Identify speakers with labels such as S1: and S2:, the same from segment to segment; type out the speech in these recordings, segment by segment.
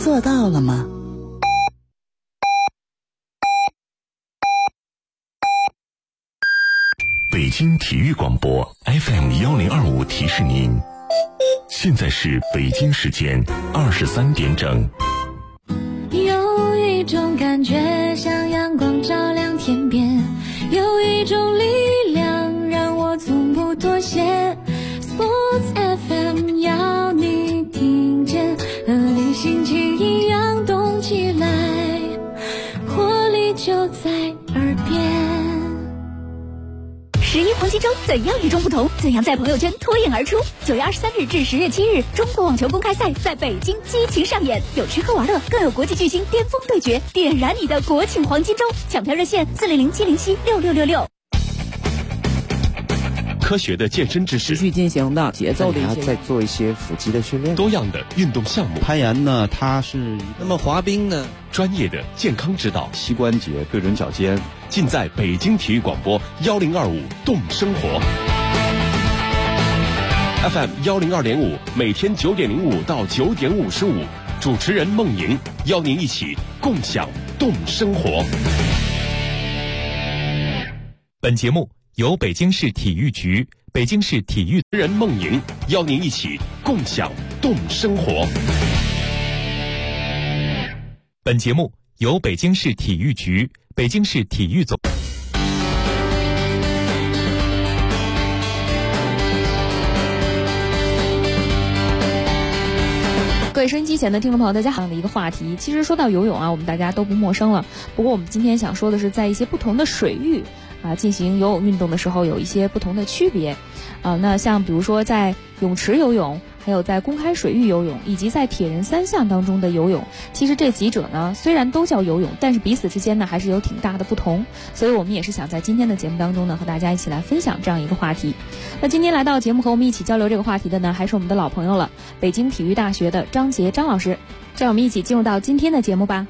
S1: 做到了吗？
S2: 北京体育广播 FM1025提示您，现在是北京时间23点整。
S3: 有一种感觉像阳光照亮天边，有一种力量让我从不妥协。 Sports FM 要你听见，和你心情一样动起来，活力就在耳边。
S4: 11黄金周怎样与众不同？怎样在朋友圈脱颖而出？9月23日至10月7日，中国网球公开赛在北京激情上演，有吃喝玩乐，更有国际巨星巅峰对决，点燃你的国庆黄金周！抢票热线400-707-6666。
S5: 科学的健身知识，
S6: 持续进行的节奏的一些，
S7: 再做一些腹肌的训练，
S5: 多样的运动项目。
S7: 攀岩呢，它是
S6: 那么滑冰呢，
S5: 专业的健康指导，
S7: 膝关节对准脚尖，
S5: 尽在北京体育广播1025动生活 FM102.5，每天9点05到9点55，主持人孟莹邀您一起共享动生活。本节目由北京市体育局、北京市体育人孟莹邀您一起共享动生活。本节目由北京市体育局、北京市体育总。
S8: 各位收音机前的听众朋友，大家好，的一个话题，其实说到游泳啊，我们大家都不陌生了。不过我们今天想说的是，在一些不同的水域进行游泳运动的时候，有一些不同的区别。那像比如说在泳池游泳，还有在公开水域游泳，以及在铁人三项当中的游泳，其实这几者呢，虽然都叫游泳，但是彼此之间呢还是有挺大的不同。所以我们也是想在今天的节目当中呢，和大家一起来分享这样一个话题。那今天来到节目和我们一起交流这个话题的呢，还是我们的老朋友了，北京体育大学的张杰张老师。让我们一起进入到今天的节目吧。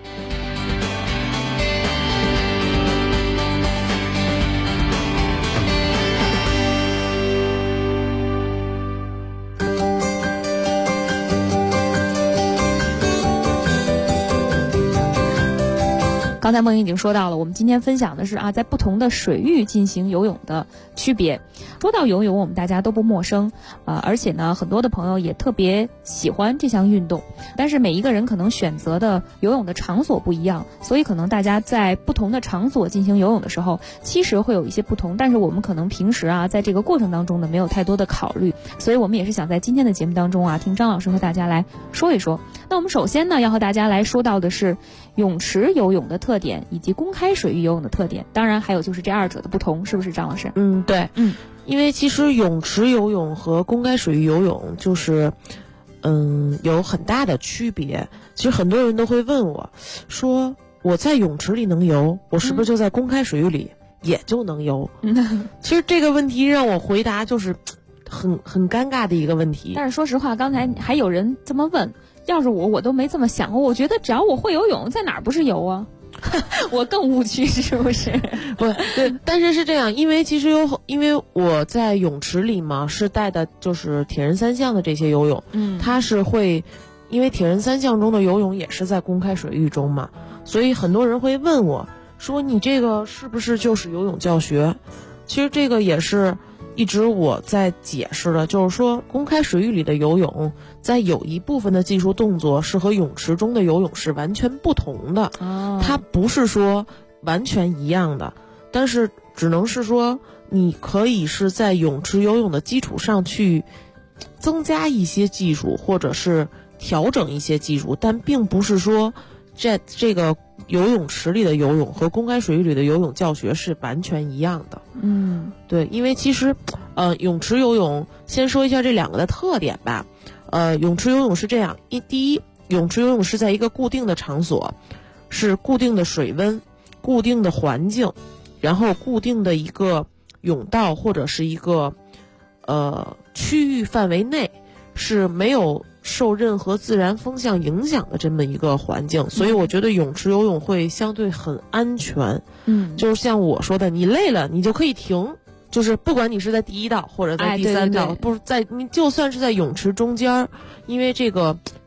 S8: 刚才梦莹已经说到了，我们今天分享的是在不同的水域进行游泳的区别。说到游泳，我们大家都不陌生而且呢，很多的朋友也特别喜欢这项运动。但是每一个人可能选择的游泳的场所不一样，所以可能大家在不同的场所进行游泳的时候，其实会有一些不同。但是我们可能平时在这个过程当中呢，没有太多的考虑。所以我们也是想在今天的节目当中听张老师和大家来说一说。那我们首先呢，要和大家来说到的是泳池游泳的特点以及公开水域游泳的特点，当然还有就是这二者的不同，是不是张老师？
S6: 对，因为其实泳池游泳和公开水域游泳就是有很大的区别。其实很多人都会问我说，我在泳池里能游，我是不是就在公开水域里也就能游？其实这个问题让我回答就是很尴尬的一个问题。
S8: 但是说实话，刚才还有人这么问，要是我都没这么想过。我觉得只要我会游泳，在哪儿不是游啊？我更误区是不是？
S6: 不对，但是是这样，因为其实因为我在泳池里嘛，是带的就是铁人三项的这些游泳，它是会，因为铁人三项中的游泳也是在公开水域中嘛，所以很多人会问我说，你这个是不是就是游泳教学？其实这个也是一直我在解释的，就是说公开水域里的游泳，在有一部分的技术动作是和泳池中的游泳是完全不同的，它不是说完全一样的，但是只能是说你可以是在泳池游泳的基础上去增加一些技术，或者是调整一些技术，但并不是说这个游泳池里的游泳和公开水域里的游泳教学是完全一样的。对，因为其实泳池游泳先说一下这两个的特点吧。泳池游泳是这样，第一，泳池游泳是在一个固定的场所，是固定的水温、固定的环境，然后固定的一个泳道或者是一个区域范围内，是没有受任何自然风向影响的这么一个环境，所以我觉得泳池游泳会相对很安全。就是像我说的，你累了你就可以停，就是不管你是在第1道或者在第3道，不是在你就算是在泳池中间，因为这个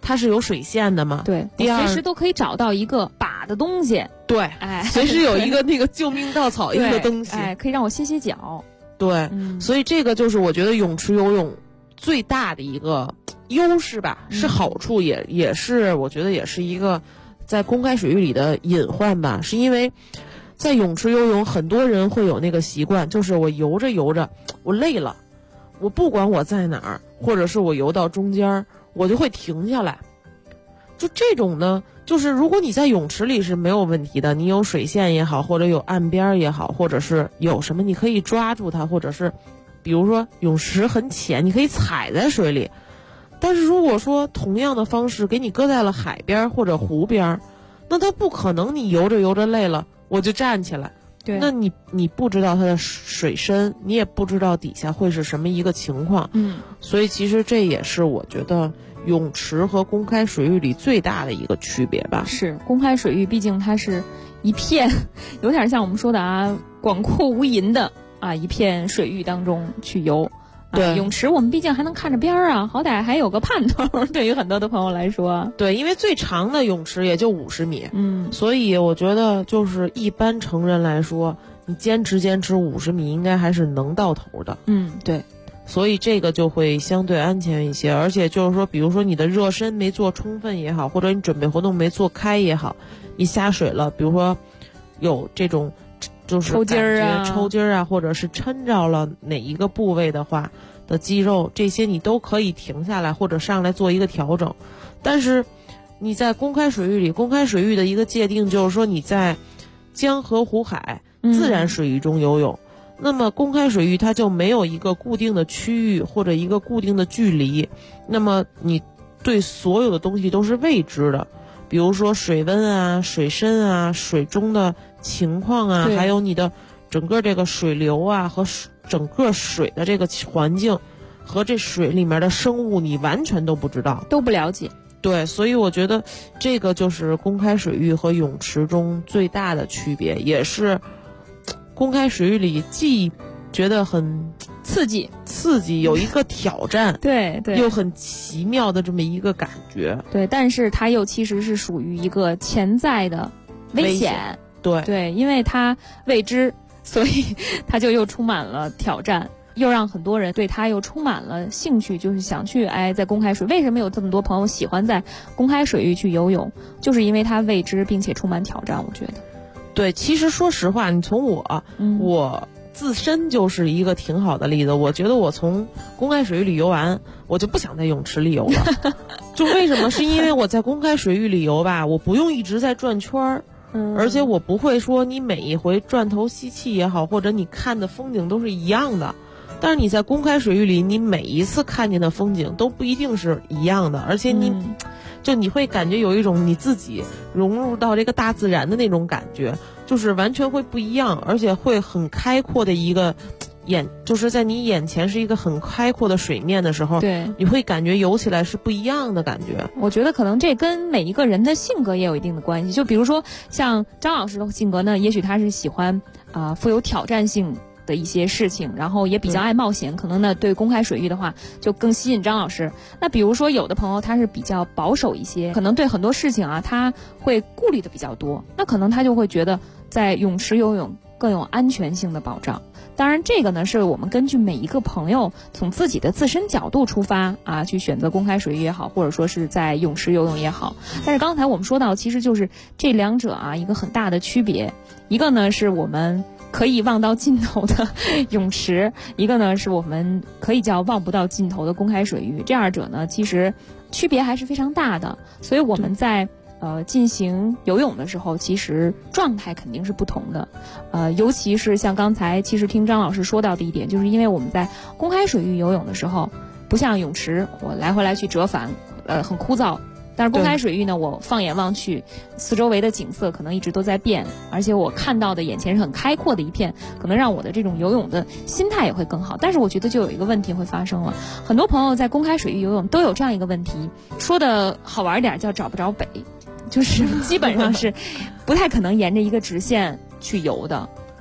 S6: 它是有水线的嘛。
S8: 对，
S6: 第二
S8: 随时都可以找到一个把的东西。
S6: 对，
S8: 哎，
S6: 随时有一个那个救命稻草一个东西，
S8: 哎，可以让我歇歇脚。
S6: 对，所以这个就是我觉得泳池游泳最大的一个优势吧，是好处，也是我觉得也是一个在公开水域里的隐患吧，是因为在泳池游泳，很多人会有那个习惯，就是我游着游着，我累了，我不管我在哪儿，或者是我游到中间，我就会停下来。就这种呢，就是如果你在泳池里是没有问题的，你有水线也好，或者有岸边也好，或者是有什么你可以抓住它，或者是比如说泳池很浅，你可以踩在水里。但是如果说同样的方式给你搁在了海边或者湖边，那它不可能你游着游着累了我就站起来。
S8: 对，
S6: 那你不知道它的水深，你也不知道底下会是什么一个情况。所以其实这也是我觉得泳池和公开水域里最大的一个区别吧。
S8: 是公开水域，毕竟它是一片，有点像我们说的啊，广阔无垠的啊一片水域当中去游。
S6: 对，
S8: 泳池我们毕竟还能看着边儿啊，好歹还有个盼头。对于很多的朋友来说，
S6: 对，因为最长的泳池也就50米，所以我觉得就是一般成人来说，你坚持50米应该还是能到头的。
S8: 对，
S6: 所以这个就会相对安全一些，而且就是说，比如说你的热身没做充分也好，或者你准备活动没做开也好，你下水了，比如说有这种就是
S8: 抽筋儿
S6: 啊，或者是抻着了哪一个部位的话的肌肉，这些你都可以停下来或者上来做一个调整。但是你在公开水域里，公开水域的一个界定就是说你在江河湖海自然水域中游泳，那么公开水域它就没有一个固定的区域或者一个固定的距离，那么你对所有的东西都是未知的，比如说水温啊、水深啊、水中的情况啊，还有你的整个这个水流啊和整个水的这个环境和这水里面的生物，你完全都不知道，
S8: 都不了解。
S6: 对，所以我觉得这个就是公开水域和泳池中最大的区别，也是公开水域里既觉得很刺激，有一个挑战，
S8: 对，
S6: 又很奇妙的这么一个感觉。
S8: 对，但是它又其实是属于一个潜在的危险。对，因为它未知，所以它就又充满了挑战，又让很多人对它又充满了兴趣，就是想去在公开水。为什么有这么多朋友喜欢在公开水域去游泳？就是因为它未知并且充满挑战。我觉得，
S6: 对，其实说实话，你从我自身就是一个挺好的例子。我觉得我从公开水域里游完，我就不想在泳池里游了。就为什么？是因为我在公开水域里游吧，我不用一直在转圈儿。而且我不会说你每一回转头吸气也好，或者你看的风景都是一样的，但是你在公开水域里，你每一次看见的风景都不一定是一样的，而且你会感觉有一种你自己融入到这个大自然的那种感觉，就是完全会不一样，而且会很开阔的一个就是在你眼前是一个很开阔的水面的时候，
S8: 对，
S6: 你会感觉游起来是不一样的感觉。
S8: 我觉得可能这跟每一个人的性格也有一定的关系。就比如说像张老师的性格呢，也许他是喜欢富有挑战性的一些事情，然后也比较爱冒险，可能呢对公开水域的话就更吸引张老师。那比如说有的朋友他是比较保守一些，可能对很多事情他会顾虑的比较多，那可能他就会觉得在泳池游泳更有安全性的保障。当然这个呢是我们根据每一个朋友从自己的自身角度出发去选择公开水域也好，或者说是在泳池游泳也好。但是刚才我们说到，其实就是这两者一个很大的区别，一个呢是我们可以望到尽头的泳池，一个呢是我们可以叫望不到尽头的公开水域。这二者呢其实区别还是非常大的，所以我们在进行游泳的时候，其实状态肯定是不同的。尤其是像刚才其实听张老师说到的一点，就是因为我们在公开水域游泳的时候，不像泳池我来回来去折返，很枯燥。但是公开水域呢，我放眼望去，四周围的景色可能一直都在变，而且我看到的眼前是很开阔的一片，可能让我的这种游泳的心态也会更好。但是我觉得就有一个问题会发生了，很多朋友在公开水域游泳都有这样一个问题，说的好玩一点叫找不着北，就是基本上是不太可能沿着一个直线去游的。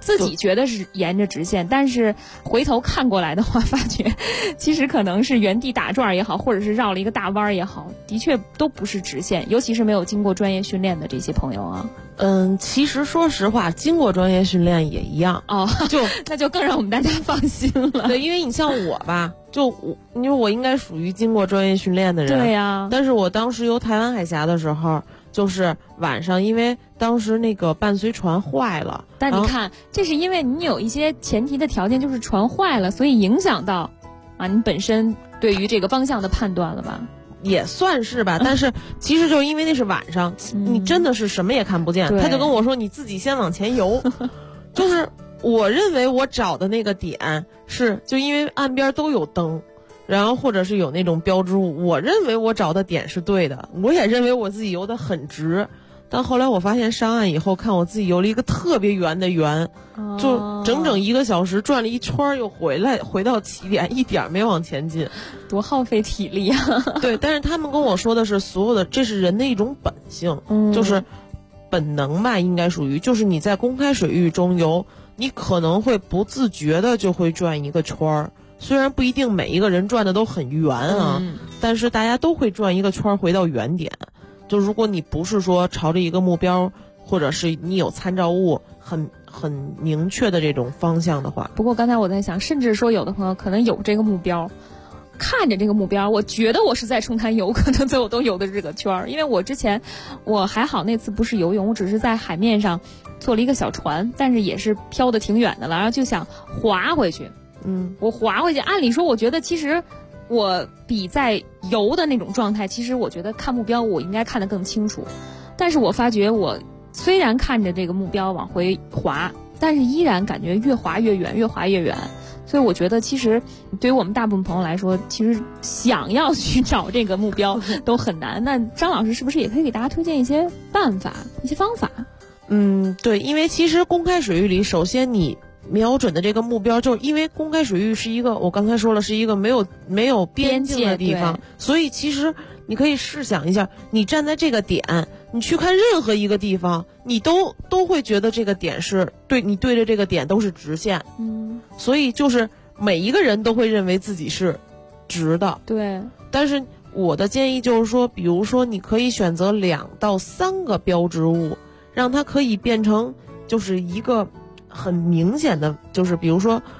S8: 自己觉得是沿着直线，但是回头看过来的话，发觉其实可能是原地打转也好，或者是绕了一个大弯也好，的确都不是直线，尤其是没有经过专业训练的这些朋友啊。
S6: 其实说实话，经过专业训练也一样
S8: 哦，那就更让我们大家放心了。
S6: 对，因为你像我吧，因为我应该属于经过专业训练的人。
S8: 对呀。
S6: 但是我当时游台湾海峡的时候，就是晚上，因为当时那个伴随船坏了。
S8: 但你看，这是因为你有一些前提的条件，就是船坏了，所以影响到你本身对于这个方向的判断了吧？
S6: 也算是吧，但是其实就是因为那是晚上，你真的是什么也看不见。他就跟我说，你自己先往前游。就是我认为我找的那个点是，就因为岸边都有灯，然后或者是有那种标志物，我认为我找的点是对的，我也认为我自己游得很直。但后来我发现上岸以后，看我自己游了一个特别圆的圆，就整整1个小时转了一圈又回到起点，一点没往前进，
S8: 多耗费体力啊！
S6: 对，但是他们跟我说的是，所有的这是人的一种本性，就是本能吧，应该属于，就是你在公开水域中游，你可能会不自觉的就会转一个圈儿，虽然不一定每一个人转的都很圆啊，但是大家都会转一个圈儿回到原点。就如果你不是说朝着一个目标，或者是你有参照物很明确的这种方向的话。
S8: 不过刚才我在想，甚至说有的朋友可能有这个目标，看着这个目标，我觉得我是在冲滩游，可能最后都游的这个圈儿。因为我之前我还好，那次不是游泳，我只是在海面上坐了一个小船，但是也是飘得挺远的了，然后就想滑回去。我滑回去，按理说我觉得其实我比在游的那种状态，其实我觉得看目标我应该看得更清楚，但是我发觉我虽然看着这个目标往回滑，但是依然感觉越滑越远，越滑越远。所以我觉得其实对于我们大部分朋友来说，其实想要去找这个目标都很难。那张老师是不是也可以给大家推荐一些办法、一些方法？
S6: 对，因为其实公开水域里，首先你瞄准的这个目标，就是因为公开水域是一个，我刚才说了，是一个没有边境的地方，所以其实你可以试想一下，你站在这个点，你去看任何一个地方，你都会觉得这个点是对，你对着这个点都是直线。所以就是每一个人都会认为自己是直的。
S8: 对。
S6: 但是我的建议就是说，比如说你可以选择2到3个标志物，让它可以变成就是一个很明显的，就是比如说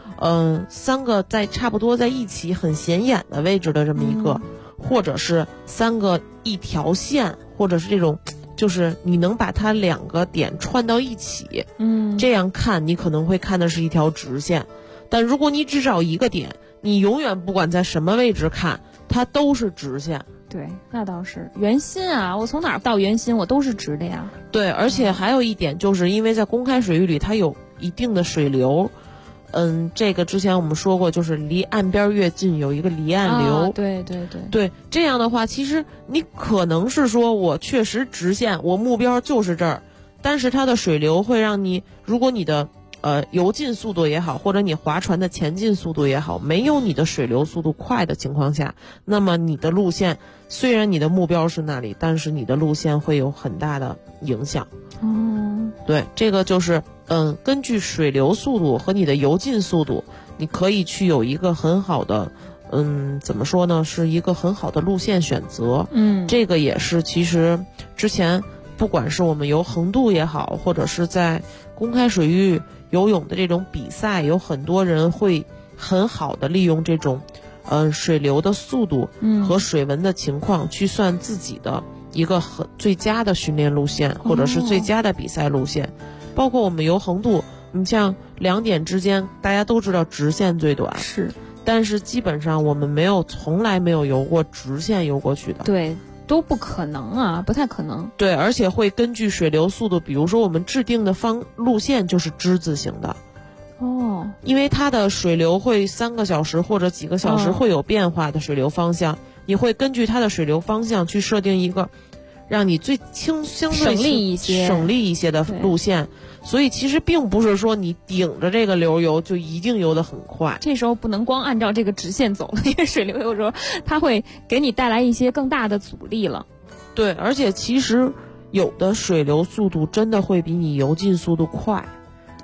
S6: 3个在差不多在一起很显眼的位置的这么一个，或者是3个一条线，或者是这种就是你能把它2个点串到一起，这样看你可能会看的是一条直线。但如果你只找一个点，你永远不管在什么位置看，它都是直线。
S8: 对，那倒是圆心啊，我从哪儿到圆心我都是直的呀。
S6: 对，而且还有一点，就是因为在公开水域里它有一定的水流，这个之前我们说过，就是离岸边越近有一个离岸流。对，这样的话其实你可能是说我确实直线，我目标就是这儿，但是它的水流会让你，如果你的游进速度也好，或者你划船的前进速度也好，没有你的水流速度快的情况下，那么你的路线虽然你的目标是那里，但是你的路线会有很大的影响。对，这个就是根据水流速度和你的游进速度，你可以去有一个很好的怎么说呢，是一个很好的路线选择。这个也是其实之前不管是我们游横渡也好，或者是在公开水域游泳的这种比赛，有很多人会很好的利用这种水流的速度和水文的情况去算自己的一个最佳的训练路线，或者是最佳的比赛路线。包括我们游横渡，你像2点之间大家都知道直线最短，
S8: 是，
S6: 但是基本上我们从来没有游过直线游过去的。
S8: 对，都不可能啊，不太可能。
S6: 对，而且会根据水流速度，比如说我们制定的路线就是之字形的。因为它的水流会3个小时或者几个小时会有变化的水流方向，你会根据它的水流方向去设定一个让你最相对省力一些的路线。所以其实并不是说你顶着这个流游就一定游得很快，
S8: 这时候不能光按照这个直线走了，因为水流有时候它会给你带来一些更大的阻力了。
S6: 对，而且其实有的水流速度真的会比你游进速度快。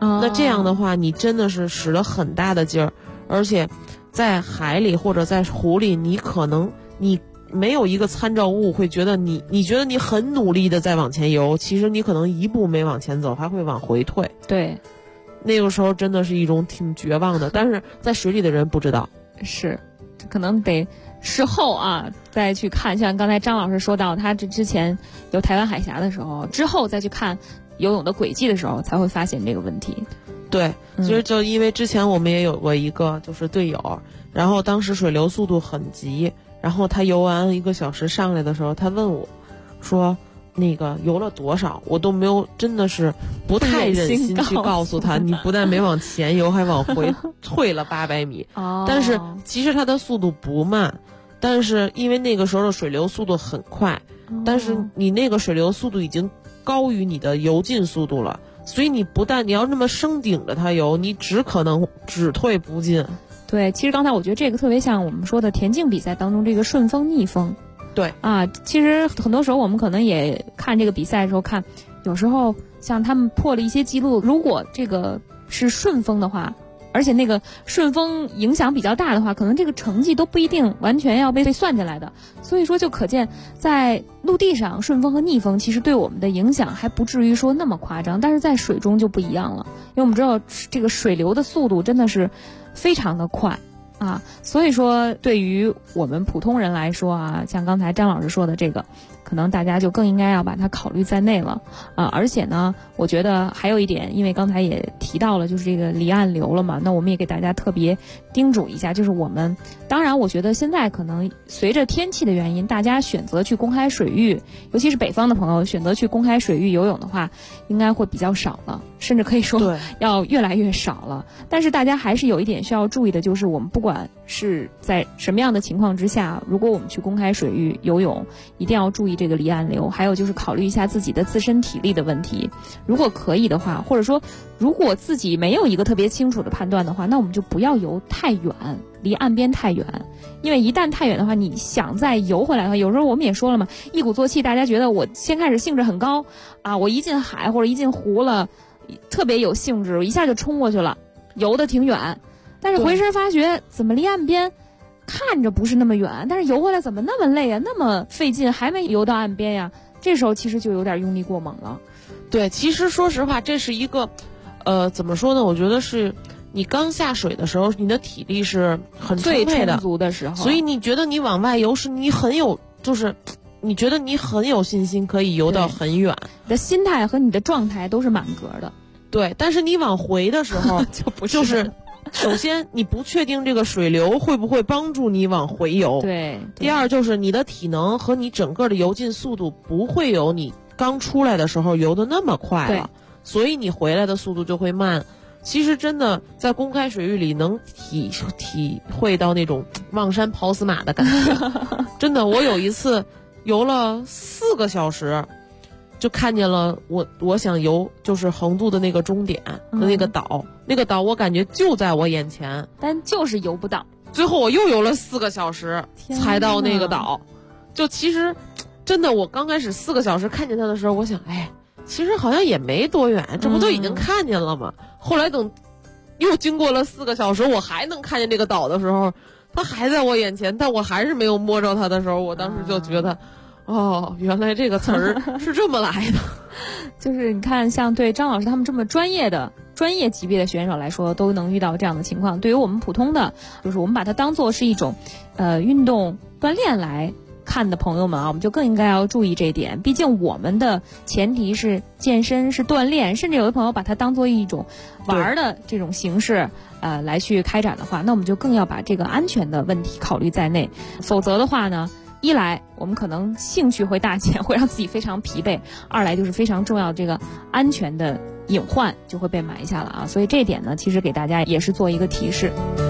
S6: 那这样的话，你真的是使了很大的劲儿，而且在海里或者在湖里，你可能你没有一个参照物会觉得你觉得你很努力的在往前游，其实你可能一步没往前走，还会往回退。
S8: 对，
S6: 那个时候真的是一种挺绝望的，但是在水里的人不知道，
S8: 是，可能得事后啊再去看，像刚才张老师说到，他之前游台湾海峡的时候，之后再去看游泳的轨迹的时候，才会发现这个问题。
S6: 对，其实就因为之前我们也有过一个就是队友，然后当时水流速度很急，然后他游完1个小时上来的时候，他问我说那个游了多少，我都没有，真的是不太忍心去告诉他，你不但没往前游，还往回退了800米。但是其实他的速度不慢，但是因为那个时候的水流速度很快，但是你那个水流速度已经高于你的游进速度了，所以你不但你要那么生顶着它游，你只可能只退不进。
S8: 对，其实刚才我觉得这个特别像我们说的田径比赛当中这个顺风逆风。
S6: 对
S8: 啊，其实很多时候我们可能也看这个比赛的时候看，有时候像他们破了一些记录，如果这个是顺风的话，而且那个顺风影响比较大的话，可能这个成绩都不一定完全要被算进来的。所以说就可见在陆地上顺风和逆风其实对我们的影响还不至于说那么夸张，但是在水中就不一样了，因为我们知道这个水流的速度真的是非常的快啊，所以说对于我们普通人来说啊，像刚才张老师说的这个，可能大家就更应该要把它考虑在内了啊。而且呢，我觉得还有一点，因为刚才也提到了，就是这个离岸流了嘛，那我们也给大家特别叮嘱一下，就是我们当然我觉得现在可能随着天气的原因，大家选择去公开水域，尤其是北方的朋友选择去公开水域游泳的话，应该会比较少了，甚至可以说要越来越少了。但是大家还是有一点需要注意的，就是我们不管是在什么样的情况之下，如果我们去公开水域游泳，一定要注意这个离岸流，还有就是考虑一下自己的自身体力的问题。如果可以的话，或者说如果自己没有一个特别清楚的判断的话，那我们就不要游太远，离岸边太远，因为一旦太远的话，你想再游回来的话，有时候我们也说了嘛，一鼓作气，大家觉得我先开始兴致很高啊，我一进海或者一进湖了，特别有兴致，我一下就冲过去了，游得挺远，但是回身发觉怎么离岸边看着不是那么远，但是游回来怎么那么累啊，那么费劲，还没游到岸边呀，这时候其实就有点用力过猛了。
S6: 对，其实说实话，这是一个怎么说呢，我觉得是你刚下水的时候，你的体力是很充沛的，
S8: 最充足的时候，
S6: 所以你觉得你往外游是你很有，就是你觉得你很有信心可以游到很远，
S8: 你的心态和你的状态都是满格的。
S6: 对，但是你往回的时候
S8: 就不是，
S6: 就是首先你不确定这个水流会不会帮助你往回游，
S8: 对。
S6: 第二就是你的体能和你整个的游进速度不会有你刚出来的时候游得那么快了，所以你回来的速度就会慢。其实真的在公开水域里能体会到那种望山跑死马的感觉。真的，我有一次游了4个小时，就看见了我想游就是横渡的那个终点的那个岛，那个岛我感觉就在我眼前，
S8: 但就是游不到。
S6: 最后我又游了4个小时才到那个岛。就其实真的，我刚开始4个小时看见它的时候，我想，哎，其实好像也没多远，这不都已经看见了吗？后来等又经过了4个小时，我还能看见这个岛的时候，它还在我眼前，但我还是没有摸着它的时候，我当时就觉得，哦，原来这个词儿是这么来的。
S8: 就是你看，像对张老师他们这么专业级别的选手来说，都能遇到这样的情况。对于我们普通的，就是我们把它当做是一种运动锻炼来看的朋友们啊，我们就更应该要注意这一点。毕竟我们的前提是健身，是锻炼，甚至有的朋友把它当做一种玩的这种形式来去开展的话，那我们就更要把这个安全的问题考虑在内。否则的话呢，一来我们可能兴趣会大减，会让自己非常疲惫；二来就是非常重要的这个安全的隐患就会被埋下了啊。所以这一点呢，其实给大家也是做一个提示。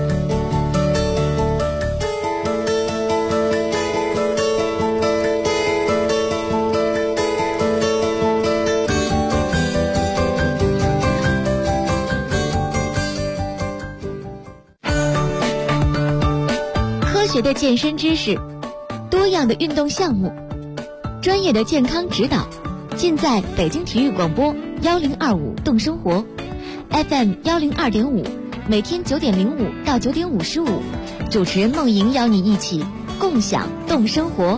S3: 科学的健身知识，多样的运动项目，专业的健康指导，尽在北京体育广播1025动生活
S1: FM102.5，每天9点05到9点55，主持人梦莹邀你一起共享动生活。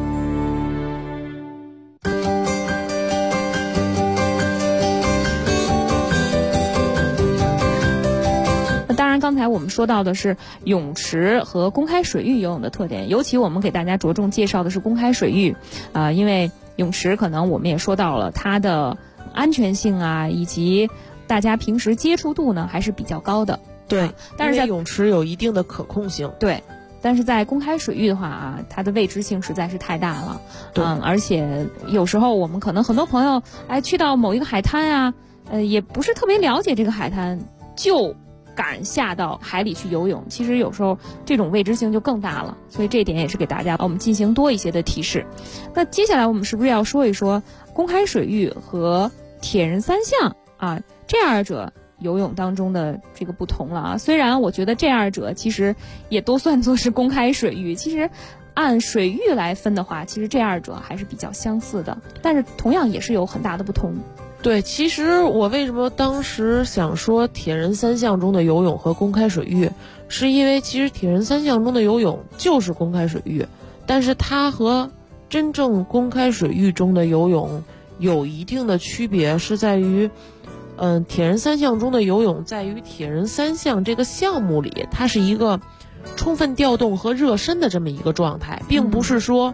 S8: 当然，刚才我们说到的是泳池和公开水域游泳的特点，尤其我们给大家着重介绍的是公开水域，因为泳池可能我们也说到了它的安全性啊，以及大家平时接触度呢还是比较高的。
S6: 对，
S8: 但是在
S6: 泳池有一定的可控性。
S8: 对。但是在公开水域的话啊，它的未知性实在是太大了。
S6: 对，
S8: 而且有时候我们可能很多朋友去到某一个海滩啊，也不是特别了解这个海滩，就敢下到海里去游泳，其实有时候这种未知性就更大了，所以这一点也是给大家我们进行多一些的提示。那接下来我们是不是要说一说公开水域和铁人三项啊这二者游泳当中的这个不同了啊？虽然我觉得这二者其实也都算作是公开水域，其实按水域来分的话，其实这二者还是比较相似的，但是同样也是有很大的不同。
S6: 对，其实我为什么当时想说铁人三项中的游泳和公开水域，是因为其实铁人三项中的游泳就是公开水域，但是它和真正公开水域中的游泳有一定的区别，是在于铁人三项中的游泳在于铁人三项这个项目里，它是一个充分调动和热身的这么一个状态，并不是说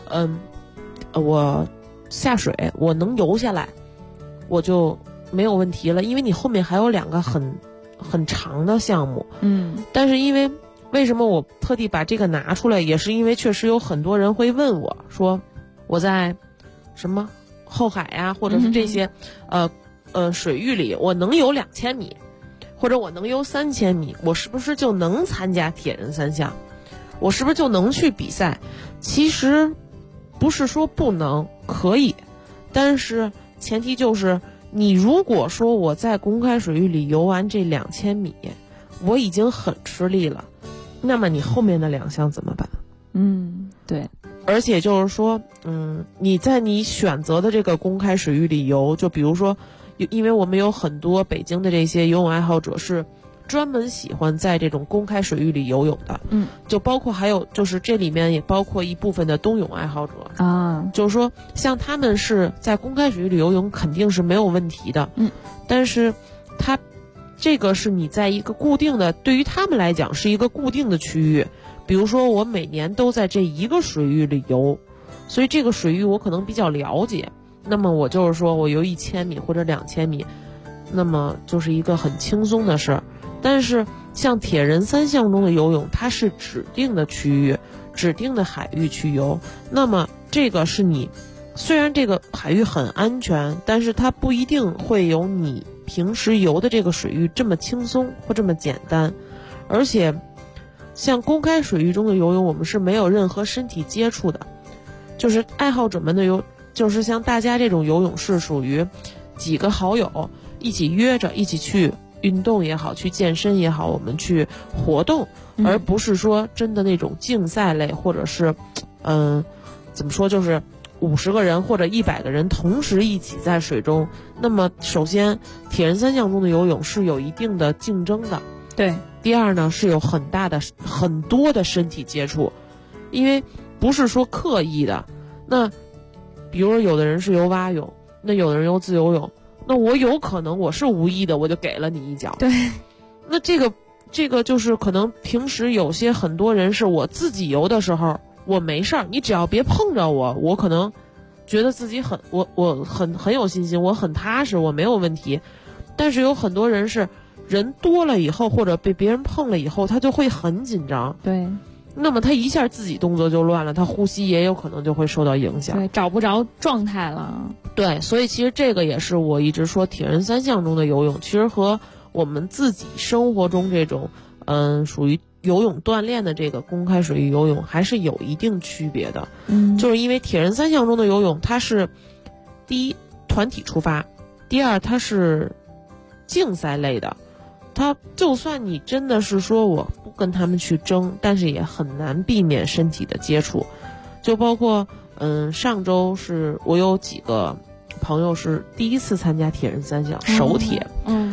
S6: 我下水我能游下来我就没有问题了，因为你后面还有2个很长的项目。但是为什么我特地把这个拿出来，也是因为确实有很多人会问我说，我在什么后海呀，或者是这些水域里，我能游2000米，或者我能游3000米，我是不是就能参加铁人三项？我是不是就能去比赛？其实不是说不能，可以，但是前提就是你如果说我在公开水域里游完这2000米，我已经很吃力了，那么你后面的2项怎么办？
S8: 对。
S6: 而且就是说，你在你选择的这个公开水域里游，就比如说，因为我们有很多北京的这些游泳爱好者是专门喜欢在这种公开水域里游泳的，就包括还有就是这里面也包括一部分的冬泳爱好者啊，就是说像他们是在公开水域里游泳肯定是没有问题的，但是他这个是你在一个固定的，对于他们来讲是一个固定的区域，比如说我每年都在这一个水域里游，所以这个水域我可能比较了解，那么我就是说我游1000米或者2000米，那么就是一个很轻松的事儿。但是像铁人三项中的游泳，它是指定的区域、指定的海域去游，那么这个是你虽然这个海域很安全，但是它不一定会有你平时游的这个水域这么轻松或这么简单。而且像公开水域中的游泳，我们是没有任何身体接触的，就是爱好者们的就是像大家这种游泳是属于几个好友一起约着一起去运动也好，去健身也好，我们去活动，而不是说真的那种竞赛类，或者是怎么说，就是50个人或者100个人同时一起在水中。那么首先铁人三项中的游泳是有一定的竞争的，
S8: 对。
S6: 第二呢，是有很多的身体接触，因为不是说刻意的。那比如说有的人是游蛙泳，那有的人游自由泳，那我有可能我是无意的，我就给了你一脚。
S8: 对。
S6: 那这个就是可能平时有些很多人是我自己游的时候我没事儿，你只要别碰着我可能觉得自己我很有信心，我很踏实，我没有问题。但是有很多人是人多了以后，或者被别人碰了以后，他就会很紧张。
S8: 对。
S6: 那么他一下自己动作就乱了，他呼吸也有可能就会受到影响。
S8: 对，找不着状态了。
S6: 对，所以其实这个也是我一直说铁人三项中的游泳，其实和我们自己生活中这种属于游泳锻炼的这个公开水域游泳还是有一定区别的。就是因为铁人三项中的游泳，它是第一团体出发，第二它是竞赛类的，它就算你真的是说我不跟他们去争，但是也很难避免身体的接触。就包括上周是我有几个朋友是第一次参加铁人三项，首铁，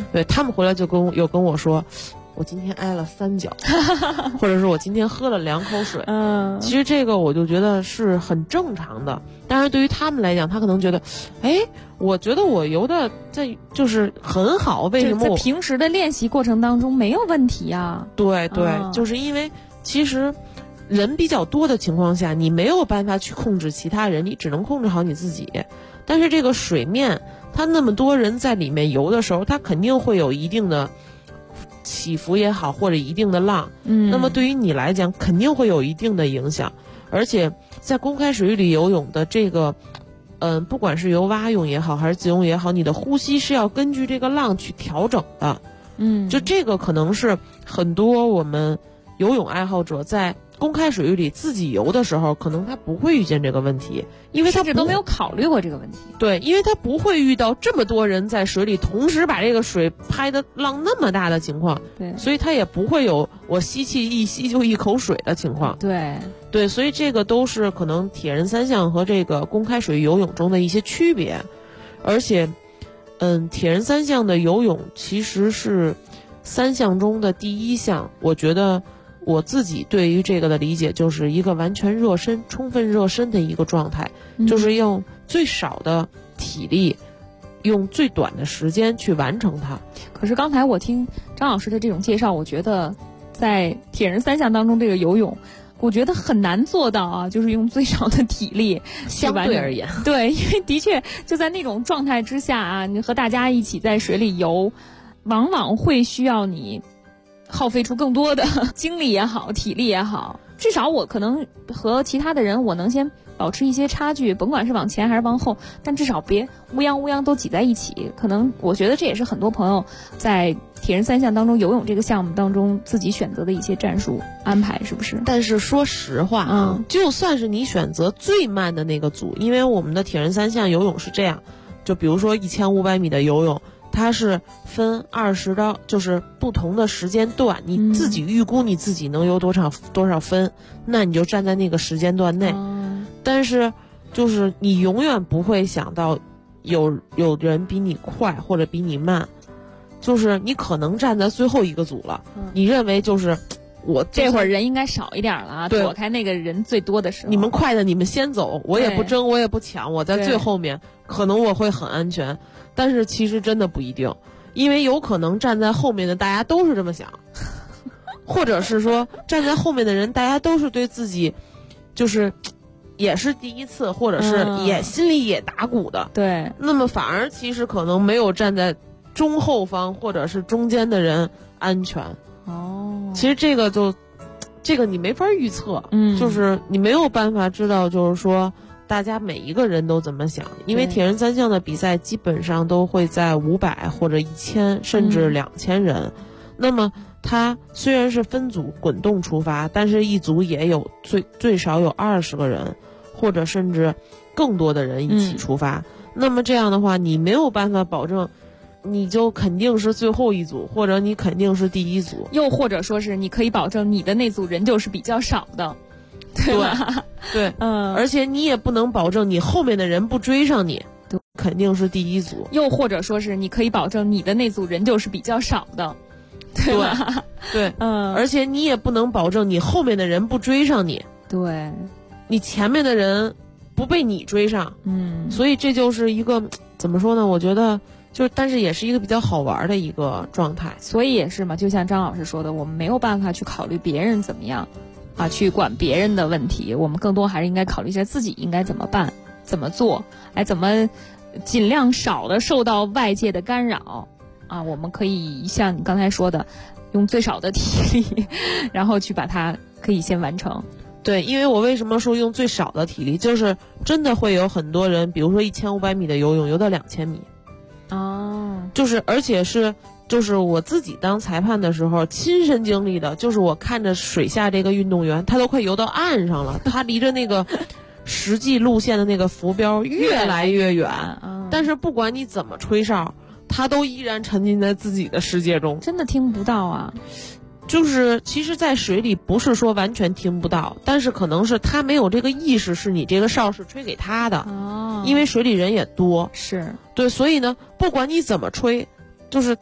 S6: 对他们回来就跟我说，我今天挨了3脚，或者是我今天喝了2口水。其实这个我就觉得是很正常的。当然对于他们来讲，他可能觉得，我觉得我游的就是很好，为什么
S8: 在平时的练习过程当中没有问题啊？
S6: 对，就是因为其实人比较多的情况下，你没有办法去控制其他人，你只能控制好你自己。但是这个水面，它那么多人在里面游的时候，它肯定会有一定的起伏也好，或者一定的浪，那么对于你来讲肯定会有一定的影响。而且在公开水域里游泳的这个不管是游蛙泳也好还是自由泳也好，你的呼吸是要根据这个浪去调整的。就这个可能是很多我们游泳爱好者在公开水域里自己游的时候，可能他不会遇见这个问题，因为他
S8: 甚至都没有考虑过这个问题。
S6: 对，因为他不会遇到这么多人在水里同时把这个水拍的浪那么大的情况。
S8: 对，
S6: 所以他也不会有我吸气一吸就一口水的情况。对，所以这个都是可能铁人三项和这个公开水域游泳中的一些区别。而且铁人三项的游泳其实是3项中的第1项，我觉得我自己对于这个的理解就是一个完全热身、充分热身的一个状态，就是用最少的体力，用最短的时间去完成它。
S8: 可是刚才我听张老师的这种介绍，我觉得在铁人3项当中这个游泳，我觉得很难做到啊，就是用最少的体力
S6: 相对而言。
S8: 对，因为的确就在那种状态之下啊，你和大家一起在水里游，往往会需要你耗费出更多的精力也好，体力也好。至少我可能和其他的人，我能先保持一些差距，甭管是往前还是往后，但至少别乌泱都挤在一起。可能我觉得这也是很多朋友在铁人3项当中游泳这个项目当中自己选择的一些战术安排，是不是？
S6: 但是说实话就算是你选择最慢的那个组，因为我们的铁人3项游泳是这样，就比如说1500米的游泳，它是分20到就是不同的时间段，你自己预估你自己能游多少分，那你就站在那个时间段内。但是就是你永远不会想到有人比你快或者比你慢，就是你可能站在最后一个组了，你认为就是我
S8: 这会儿人应该少一点了啊，躲开那个人最多的时候。
S6: 你们快的你们先走，我也不争我也不抢，我在最后面，可能我会很安全。但是其实真的不一定，因为有可能站在后面的大家都是这么想，或者是说站在后面的人大家都是对自己就是也是第一次，或者是也心里也打鼓的。
S8: 对，
S6: 那么反而其实可能没有站在中后方或者是中间的人安全。其实这个你没法预测，就是你没有办法知道，就是说大家每一个人都怎么想，因为铁人3项的比赛基本上都会在500或者1000甚至2000人，那么它虽然是分组滚动出发，但是一组也有最少有20个人，或者甚至更多的人一起出发。那么这样的话，你没有办法保证你就肯定是最后一组，或者你肯定是第一组，
S8: 又或者说是你可以保证你的那组人就是比较少的。对吧？
S6: 对，而且你也不能保证你后面的人不追上你，肯定是第一组。
S8: 又或者说是你可以保证你的那组人就是比较少的，对吧？
S6: 对，而且你也不能保证你后面的人不追上你，
S8: 对，
S6: 你前面的人不被你追上，所以这就是一个怎么说呢？我觉得但是也是一个比较好玩的一个状态。
S8: 所以也是嘛，就像张老师说的，我们没有办法去考虑别人怎么样。去管别人的问题，我们更多还是应该考虑一下自己应该怎么办、怎么做，怎么尽量少的受到外界的干扰啊。我们可以像你刚才说的，用最少的体力，然后去把它可以先完成。
S6: 对，因为我为什么说用最少的体力，就是真的会有很多人，比如说1500米的游泳游到2000米，就是而且就是我自己当裁判的时候亲身经历的，就是我看着水下这个运动员，他都快游到岸上了，他离着那个实际路线的那个浮标越来越远，但是不管你怎么吹哨，他都依然沉浸在自己的世界中，
S8: 真的听不到啊。
S6: 就是其实在水里不是说完全听不到，但是可能是他没有这个意识是你这个哨是吹给他的，因为水里人也多，
S8: 是对，
S6: 所以呢不管你怎么吹，就是他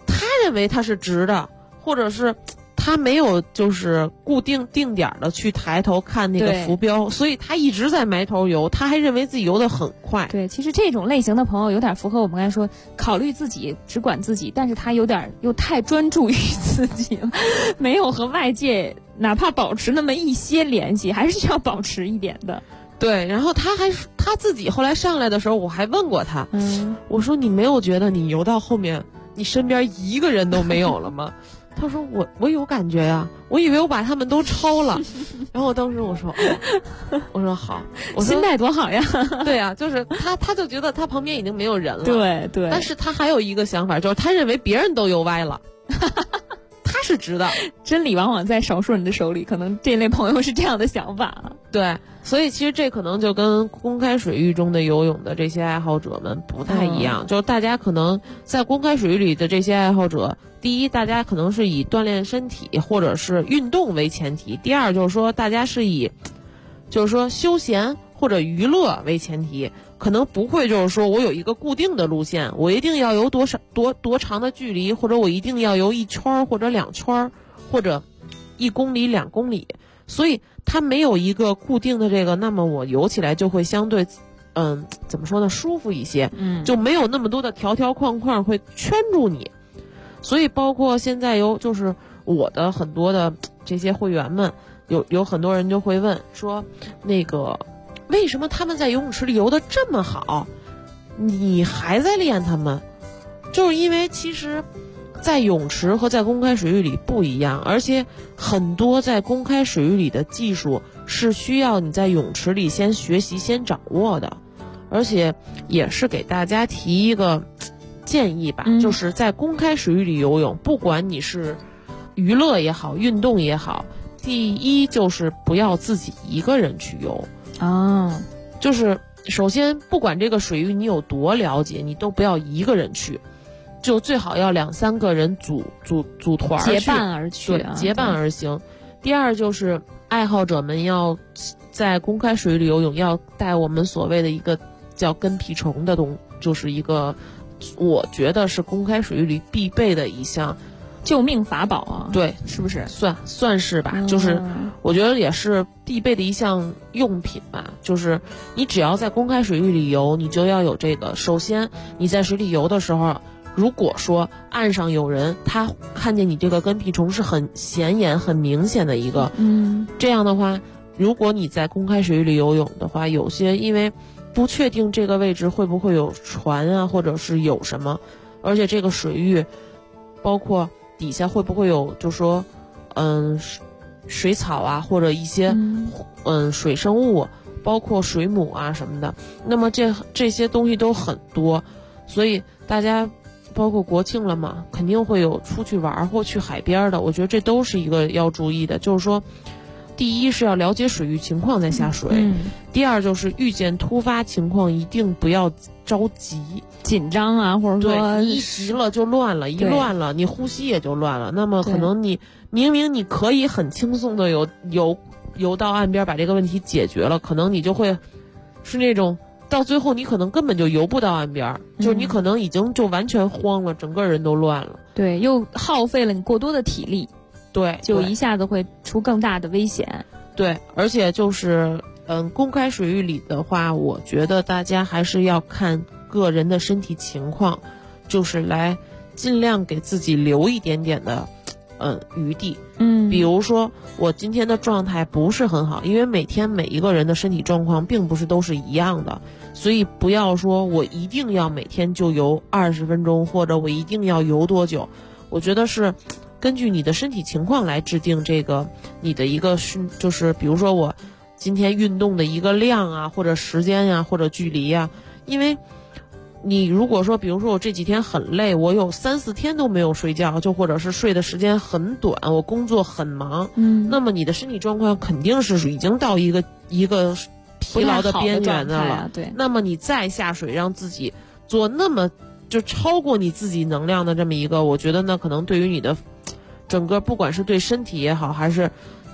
S6: 认为它是直的，或者是他没有就是固定定点的去抬头看那个浮标，所以他一直在埋头游，他还认为自己游得很快。
S8: 对，其实这种类型的朋友有点符合我们刚才说考虑自己只管自己，但是他有点又太专注于自己了，没有和外界哪怕保持那么一些联系，还是需要保持一点的。
S6: 对，然后他自己后来上来的时候，我还问过他，我说你没有觉得你游到后面你身边一个人都没有了吗？他说我有感觉呀，我以为我把他们都超了。然后我当时我说我说好，我说
S8: 心态多好呀。
S6: 对呀，就是他就觉得他旁边已经没有人了。
S8: 对对。
S6: 但是他还有一个想法，就是他认为别人都游歪了。他是直的，
S8: 真理往往在少数人的手里，可能这类朋友是这样的想法。
S6: 对，所以其实这可能就跟公开水域中的游泳的这些爱好者们不太一样，就是大家可能在公开水域里的这些爱好者，第一，大家可能是以锻炼身体或者是运动为前提；第二，就是说大家是以就是说休闲或者娱乐为前提，可能不会就是说我有一个固定的路线，我一定要游多长的距离，或者我一定要游1圈或者2圈或者1公里2公里，所以它没有一个固定的这个，那么我游起来就会相对怎么说呢，舒服一些，就没有那么多的条条框框会圈住你。所以包括现在就是我的很多的这些会员们，有很多人就会问说，那个为什么他们在游泳池里游得这么好，你还在练他们？就是因为其实在泳池和在公开水域里不一样，而且很多在公开水域里的技术是需要你在泳池里先学习先掌握的，而且也是给大家提一个建议吧，就是在公开水域里游泳，不管你是娱乐也好运动也好，第一就是不要自己一个人去游啊，就是首先不管这个水域你有多了解，你都不要一个人去，就最好要2-3个人组团
S8: 结伴而去，
S6: 对，结伴而行。第二就是爱好者们要在公开水域里游泳，要带我们所谓的一个叫跟屁虫的就是一个我觉得是公开水域里必备的一项
S8: 救命法宝啊。
S6: 对，
S8: 是不是
S6: 算是吧，就是我觉得也是必备的一项用品吧。就是你只要在公开水域里游，你就要有这个。首先你在水里游的时候，如果说岸上有人，他看见你这个跟屁虫是很显眼很明显的一个，这样的话，如果你在公开水域里游泳的话，有些因为不确定这个位置会不会有船啊，或者是有什么，而且这个水域包括底下会不会有就说水草啊，或者一些水生物，包括水母啊什么的，那么这些东西都很多，所以大家包括国庆了嘛，肯定会有出去玩或去海边的，我觉得这都是一个要注意的。就是说第一是要了解水域情况再下水，第二就是遇见突发情况一定不要着急
S8: 紧张啊，或者说
S6: 一急了就乱了，一乱了你呼吸也就乱了，那么可能你明明你可以很轻松的游到岸边把这个问题解决了，可能你就会是那种到最后你可能根本就游不到岸边，就是你可能已经就完全慌了，整个人都乱了，
S8: 对，又耗费了你过多的体力，
S6: 对，
S8: 就一下子会出更大的危险。
S6: 对，而且就是公开水域里的话，我觉得大家还是要看个人的身体情况，就是来尽量给自己留一点点的余地。比如说我今天的状态不是很好，因为每天每一个人的身体状况并不是都是一样的，所以不要说我一定要每天就游20分钟，或者我一定要游多久，我觉得是根据你的身体情况来制定这个你的一个就是比如说我今天运动的一个量啊，或者时间呀，或者距离呀。因为你如果说比如说我这几天很累，我有3-4天都没有睡觉，就或者是睡的时间很短，我工作很忙，那么你的身体状况肯定是已经到一个疲劳的边缘的了，
S8: 对，
S6: 那么你再下水让自己做那么就超过你自己能量的这么一个，我觉得呢可能对于你的整个不管是对身体也好，还是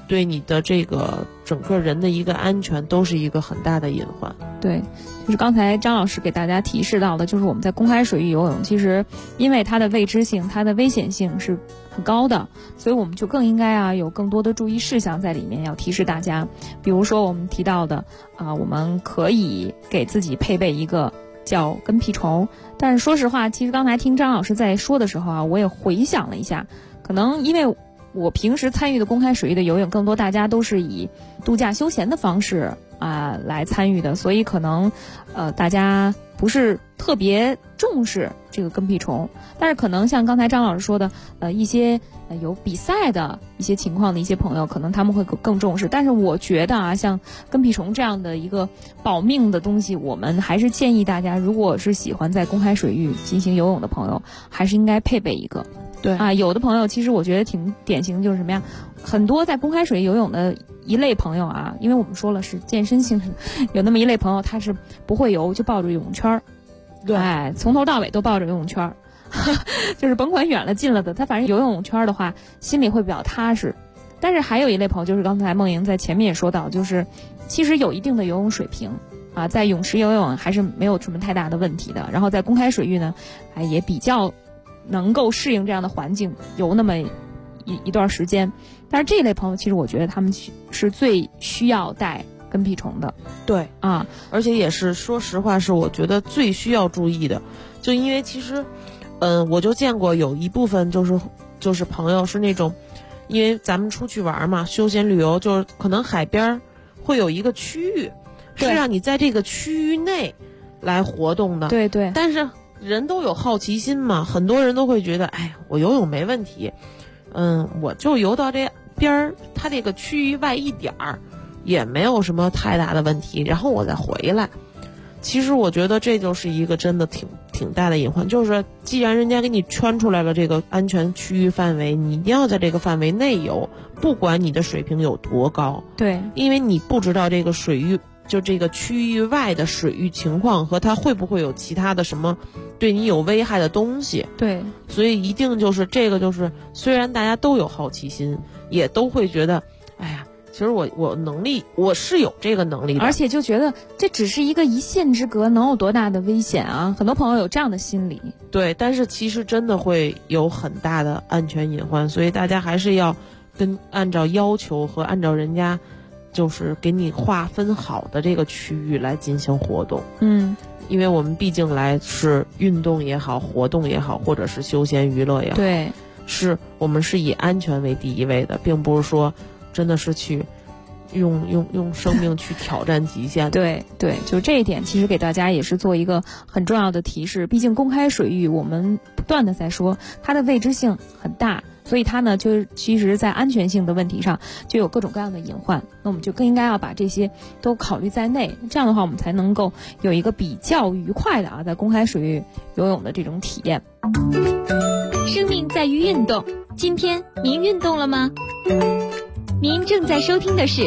S6: 对你的这个整个人的一个安全都是一个很大的隐患。
S8: 对，就是刚才张老师给大家提示到的，就是我们在公开水域游泳，其实因为它的未知性、它的危险性是很高的，所以我们就更应该有更多的注意事项在里面，要提示大家。比如说我们提到的我们可以给自己配备一个叫跟屁虫。但是说实话，其实刚才听张老师在说的时候我也回想了一下，可能因为我平时参与的公开水域的游泳，更多大家都是以度假休闲的方式来参与的，所以可能大家不是特别重视这个跟屁虫。但是可能像刚才张老师说的一些有比赛的一些情况的一些朋友，可能他们会更重视。但是我觉得像跟屁虫这样的一个保命的东西，我们还是建议大家，如果是喜欢在公开水域进行游泳的朋友，还是应该配备一个。
S6: 对
S8: 有的朋友其实我觉得挺典型，就是什么呀？很多在公开水域游泳的一类朋友因为我们说了是健身性质，有那么一类朋友他是不会游，就抱着游泳圈，对，从头到尾都抱着游泳圈，就是甭管远了近了的，他反正游泳圈的话，心里会比较踏实。但是还有一类朋友，就是刚才梦莹在前面也说到，就是其实有一定的游泳水平在泳池游泳还是没有什么太大的问题的。然后在公开水域呢，也比较能够适应这样的环境，游那么一段时间。但是这一类朋友，其实我觉得他们是最需要带跟屁虫的。
S6: 对而且也是说实话，是我觉得最需要注意的。就因为其实我就见过有一部分就是朋友是那种，因为咱们出去玩嘛，休闲旅游，就是可能海边会有一个区域是让你在这个区域内来活动的。
S8: 对对。
S6: 但是人都有好奇心嘛，很多人都会觉得我游泳没问题，我就游到这边儿，它这个区域外一点儿也没有什么太大的问题，然后我再回来。其实我觉得这就是一个真的挺大的隐患，就是既然人家给你圈出来了这个安全区域范围，你一定要在这个范围内游，不管你的水平有多高。
S8: 对，
S6: 因为你不知道这个水域，就这个区域外的水域情况和它会不会有其他的什么对你有危害的东西。
S8: 对，
S6: 所以一定就是这个，就是虽然大家都有好奇心，也都会觉得其实我能力，我是有这个能力的，
S8: 而且就觉得这只是一个一线之隔，能有多大的危险啊？很多朋友有这样的心理。
S6: 对，但是其实真的会有很大的安全隐患，所以大家还是要按照要求和按照人家就是给你划分好的这个区域来进行活动。因为我们毕竟来是运动也好，活动也好，或者是休闲娱乐也好，
S8: 对，
S6: 我们是以安全为第一位的，并不是说真的是去用生命去挑战极限。
S8: 对对，就这一点其实给大家也是做一个很重要的提示。毕竟公开水域我们不断的在说它的未知性很大，所以它呢就是其实在安全性的问题上就有各种各样的隐患，那我们就更应该要把这些都考虑在内，这样的话我们才能够有一个比较愉快的在公开水域游泳的这种体验。
S4: 生命在于运动，今天您运动了吗？您正在收听的是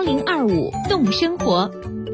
S4: 1025动生活。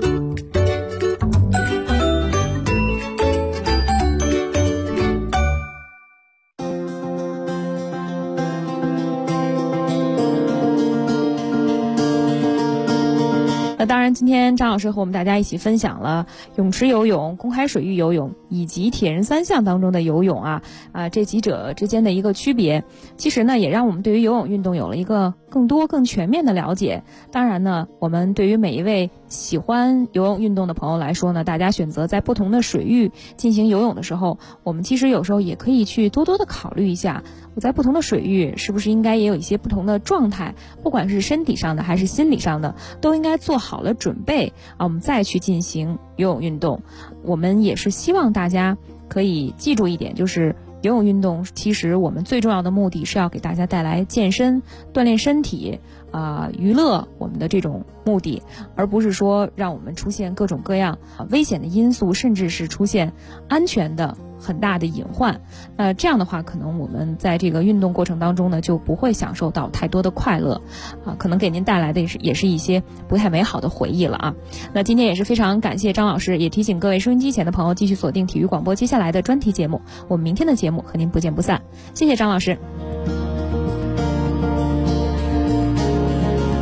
S8: 那当然，今天张老师和我们大家一起分享了泳池游泳、公开水域游泳以及铁人三项当中的游泳这几者之间的一个区别。其实呢，也让我们对于游泳运动有了一个更多、更全面的了解。当然呢，我们对于每一位喜欢游泳运动的朋友来说呢，大家选择在不同的水域进行游泳的时候，我们其实有时候也可以去多多的考虑一下，我在不同的水域是不是应该也有一些不同的状态，不管是身体上的还是心理上的，都应该做好了准备我们再去进行游泳运动。我们也是希望大家可以记住一点，就是游泳运动其实我们最重要的目的是要给大家带来健身、锻炼身体娱乐我们的这种目的，而不是说让我们出现各种各样危险的因素，甚至是出现安全的很大的隐患。这样的话可能我们在这个运动过程当中呢，就不会享受到太多的快乐可能给您带来的也是一些不太美好的回忆了那今天也是非常感谢张老师，也提醒各位收音机前的朋友继续锁定体育广播接下来的专题节目，我们明天的节目和您不见不散。谢谢张老师。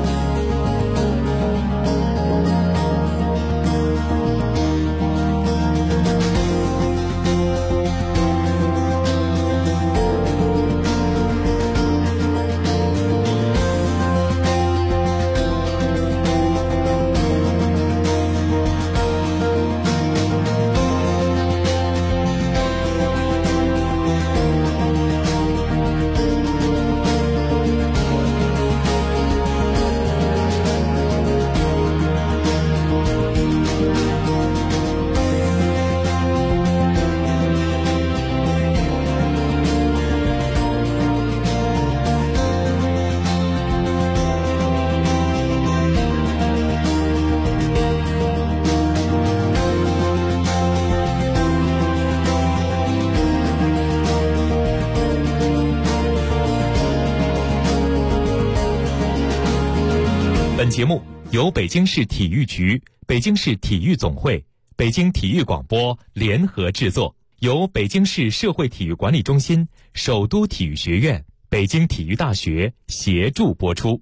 S9: 本节目由北京市体育局、北京市体育总会、北京体育广播联合制作，由北京市社会体育管理中心、首都体育学院、北京体育大学协助播出。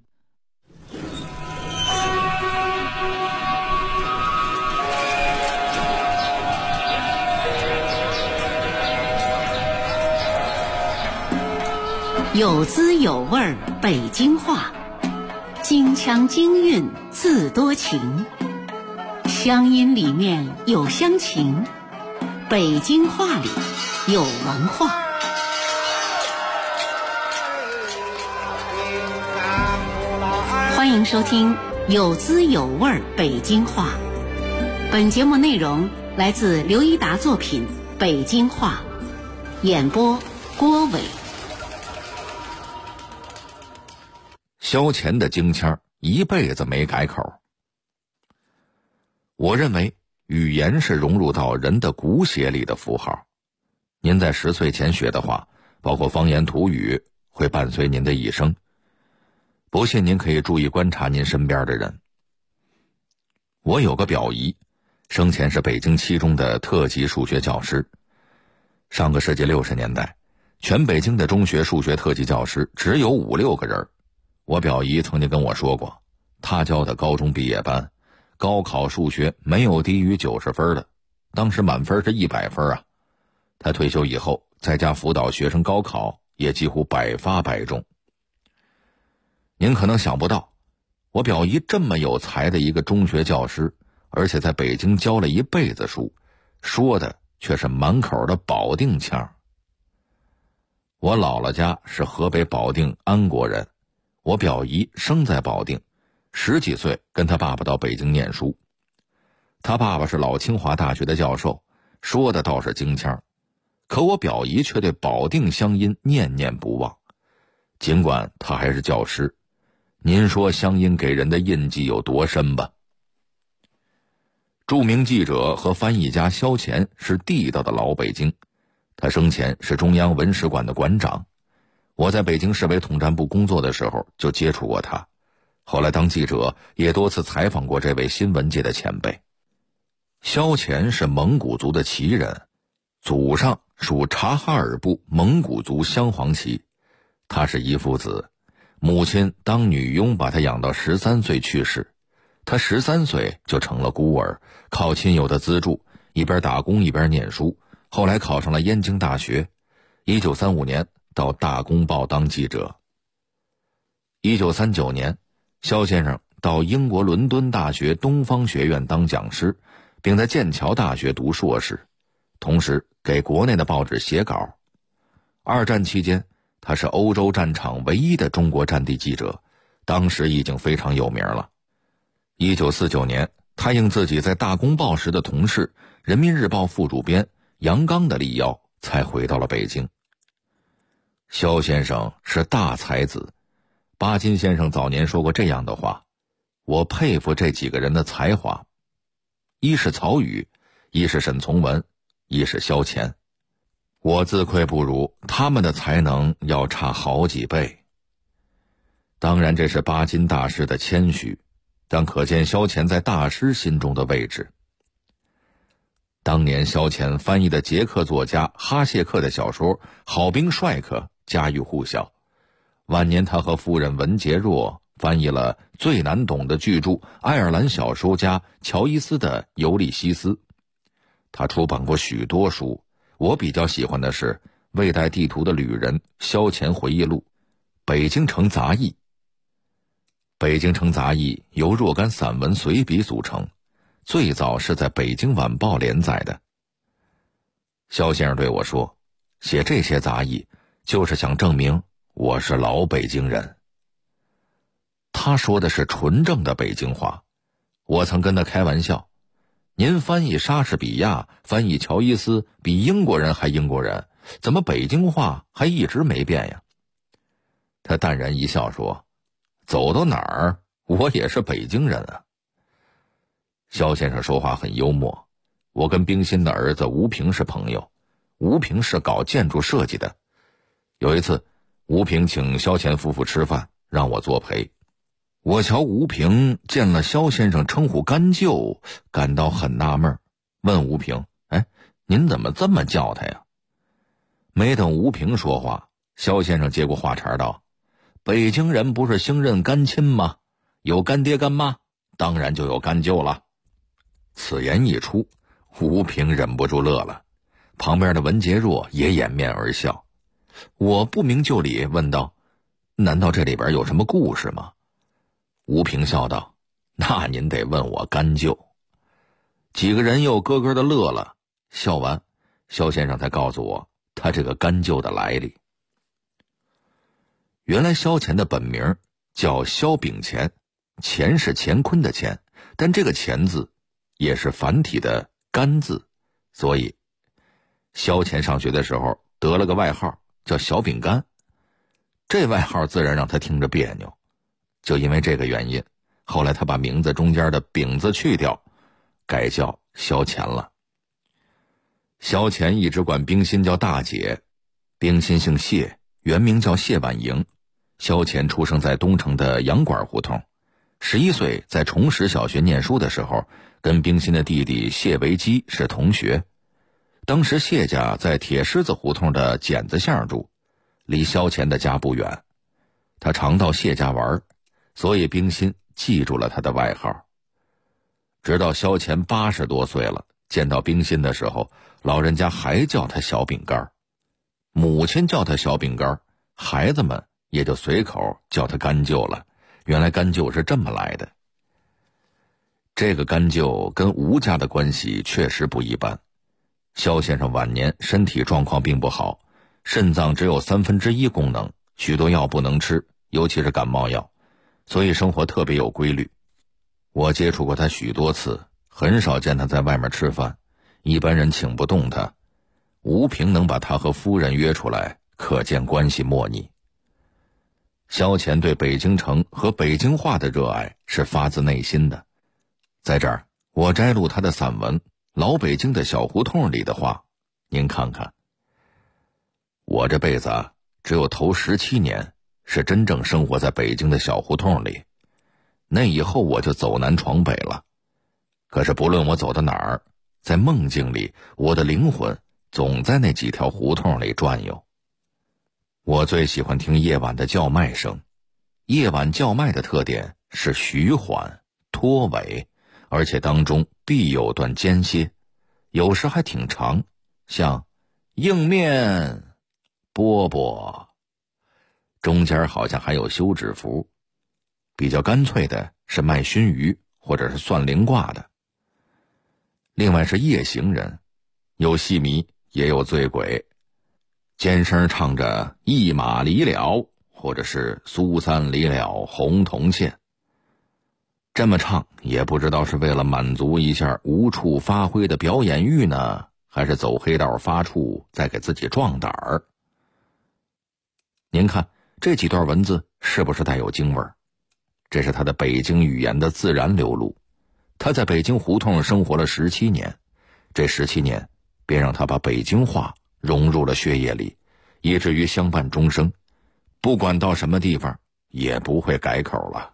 S10: 有滋有味儿北京话，京腔京韵自多情，乡音里面有乡情，北京话里有文化。欢迎收听有滋有味儿北京话。本节目内容来自刘一达作品《北京话》，演播郭伟。
S11: 萧乾的京腔一辈子没改口。我认为语言是融入到人的骨血里的符号。您在10岁前学的话，包括方言土语，会伴随您的一生。不信您可以注意观察您身边的人。我有个表姨，生前是北京七中的特级数学教师。上个世纪60年代，全北京的中学数学特级教师只有5、6个人。我表姨曾经跟我说过，她教的高中毕业班，高考数学没有低于90分的，当时满分是100分啊。她退休以后，在家辅导学生高考，也几乎百发百中。您可能想不到，我表姨这么有才的一个中学教师，而且在北京教了一辈子书，说的却是满口的保定腔。我姥姥家是河北保定安国人，我表姨生在保定，10几岁跟他爸爸到北京念书。他爸爸是老清华大学的教授，说的倒是京腔，可我表姨却对保定乡音念念不忘。尽管他还是教师，您说乡音给人的印记有多深吧？著名记者和翻译家萧乾是地道的老北京，他生前是中央文史馆的馆长。我在北京市委统战部工作的时候就接触过他，后来当记者也多次采访过这位新闻界的前辈。萧乾是蒙古族的旗人，祖上属察哈尔部蒙古族镶黄旗。他是一父子，母亲当女佣把他养到13岁去世，他13岁就成了孤儿，靠亲友的资助，一边打工一边念书，后来考上了燕京大学。1935年到大公报当记者。1939年，萧先生到英国伦敦大学东方学院当讲师，并在剑桥大学读硕士，同时给国内的报纸写稿。2战期间，他是欧洲战场唯一的中国战地记者，当时已经非常有名了。1949年，他应自己在大公报时的同事、人民日报副主编杨刚的力邀，才回到了北京。萧先生是大才子，巴金先生早年说过这样的话，我佩服这几个人的才华，一是曹禺，一是沈从文，一是萧乾。我自愧不如，他们的才能要差好几倍。当然这是巴金大师的谦虚，但可见萧乾在大师心中的位置。当年萧乾翻译的捷克作家哈谢克的小说《好兵帅克》家喻户晓，晚年他和夫人文洁若翻译了最难懂的巨著爱尔兰小说家乔伊斯的《尤利西斯》。他出版过许多书，我比较喜欢的是《未带地图的旅人》萧乾回忆录、北京城杂役。北京城杂役由若干散文随笔组成，最早是在北京晚报连载的。萧先生对我说，写这些杂役就是想证明我是老北京人。他说的是纯正的北京话，我曾跟他开玩笑，您翻译莎士比亚、翻译乔伊斯比英国人还英国人，怎么北京话还一直没变呀？他淡然一笑说，走到哪儿我也是北京人啊。萧先生说话很幽默，我跟冰心的儿子吴平是朋友，吴平是搞建筑设计的。有一次，吴平请萧乾夫妇吃饭，让我作陪。 我瞧吴平见了萧先生称呼干舅，感到很纳闷，问吴平：“哎，您怎么这么叫他呀？”没等吴平说话，萧先生接过话茬道：“北京人不是兴认干亲吗？有干爹干妈，当然就有干舅了。”此言一出，吴平忍不住乐了，旁边的文杰若也掩面而笑。我不明就里问道：“难道这里边有什么故事吗？”吴平笑道：“那您得问我干舅。”几个人又咯咯的乐了。笑完，萧先生才告诉我他这个干舅的来历。原来萧乾的本名叫萧秉乾，乾是乾坤的乾，但这个乾字也是繁体的干字，所以萧乾上学的时候得了个外号叫小饼干，这外号自然让他听着别扭。就因为这个原因，后来他把名字中间的饼字去掉，改叫萧乾了。萧乾一直管冰心叫大姐，冰心姓谢，原名叫谢婉莹。萧乾出生在东城的洋馆胡同，11岁在崇实小学念书的时候，跟冰心的弟弟谢维基是同学。当时谢家在铁狮子胡同的剪子巷住，离萧乾的家不远。他常到谢家玩，所以冰心记住了他的外号。直到萧乾80多岁了，见到冰心的时候，老人家还叫他小饼干，母亲叫他小饼干，孩子们也就随口叫他干舅了。原来干舅是这么来的。这个干舅跟吴家的关系确实不一般。萧先生晚年身体状况并不好，肾脏只有1/3功能，许多药不能吃，尤其是感冒药，所以生活特别有规律。我接触过他许多次，很少见他在外面吃饭，一般人请不动他。吴平能把他和夫人约出来，可见关系莫逆。萧乾对北京城和北京话的热爱是发自内心的。在这儿，我摘录他的散文《老北京的小胡同》里的话，您看看。我这辈子只有头17年是真正生活在北京的小胡同里，那以后我就走南闯北了。可是不论我走到哪儿，在梦境里，我的灵魂总在那几条胡同里转悠。我最喜欢听夜晚的叫卖声，夜晚叫卖的特点是徐缓、拖尾，而且当中必有段间歇，有时还挺长，像硬面、饽饽，中间好像还有休止符。比较干脆的是卖熏鱼或者是算灵卦的。另外是夜行人，有戏迷也有醉鬼，尖声唱着一马离了，或者是苏三离了红铜线。这么唱也不知道是为了满足一下无处发挥的表演欲呢，还是走黑道发怵再给自己壮胆儿。您看这几段文字是不是带有京味儿？这是他的北京语言的自然流露。他在北京胡同生活了17年，这17年便让他把北京话融入了血液里，以至于相伴终生，不管到什么地方也不会改口了。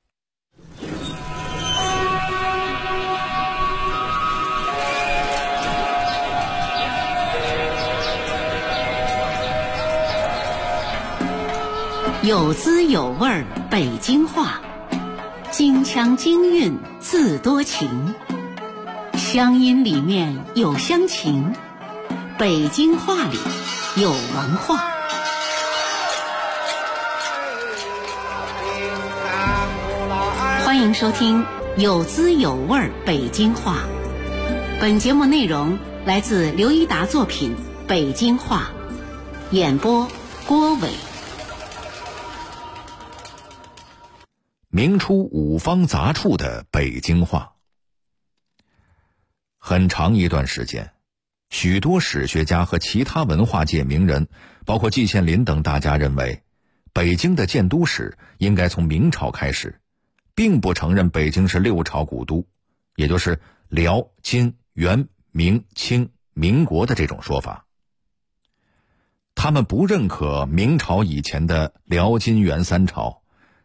S10: 有滋有味儿北京话，京腔京韵自多情，乡音里面有乡情，北京话里有文化。欢迎收听有滋有味儿北京话。本节目内容来自刘一达作品《北京话》，演播郭伟。
S11: 明初五方杂处的北京话。很长一段时间，许多史学家和其他文化界名人，包括季羡林等大家认为，北京的建都史应该从明朝开始，并不承认北京是6朝古都，也就是辽、金、元、明、清、民国的这种说法。他们不认可明朝以前的辽、金、元3朝，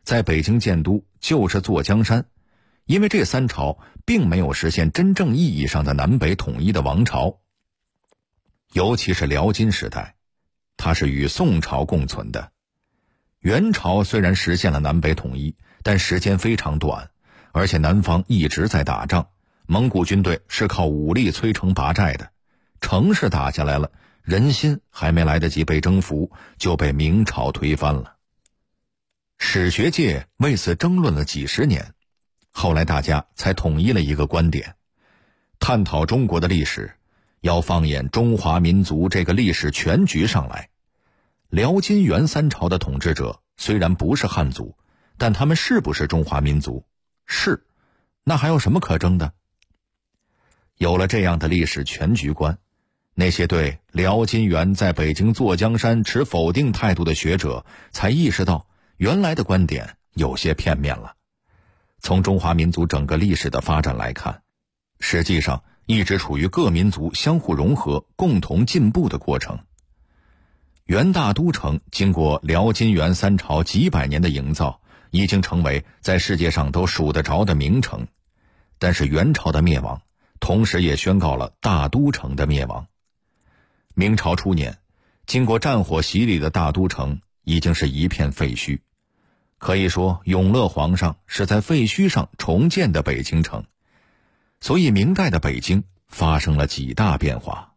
S11: 在北京建都就是坐江山，因为这三朝并没有实现真正意义上的南北统一的王朝。尤其是辽金时代，它是与宋朝共存的。元朝虽然实现了南北统一，但时间非常短，而且南方一直在打仗，蒙古军队是靠武力摧城拔寨的，城市打下来了，人心还没来得及被征服，就被明朝推翻了。史学界为此争论了几十年，后来大家才统一了一个观点：探讨中国的历史，要放眼中华民族这个历史全局上来。辽金元三朝的统治者虽然不是汉族，但他们是不是中华民族？是，那还有什么可争的？有了这样的历史全局观，那些对辽金元在北京坐江山持否定态度的学者才意识到，原来的观点有些片面了。从中华民族整个历史的发展来看，实际上一直处于各民族相互融合、共同进步的过程。元大都城经过辽金元三朝几百年的营造，已经成为在世界上都数得着的名城。但是元朝的灭亡，同时也宣告了大都城的灭亡。明朝初年，经过战火洗礼的大都城已经是一片废墟。可以说，永乐皇上是在废墟上重建的北京城。所以明代的北京发生了几大变化。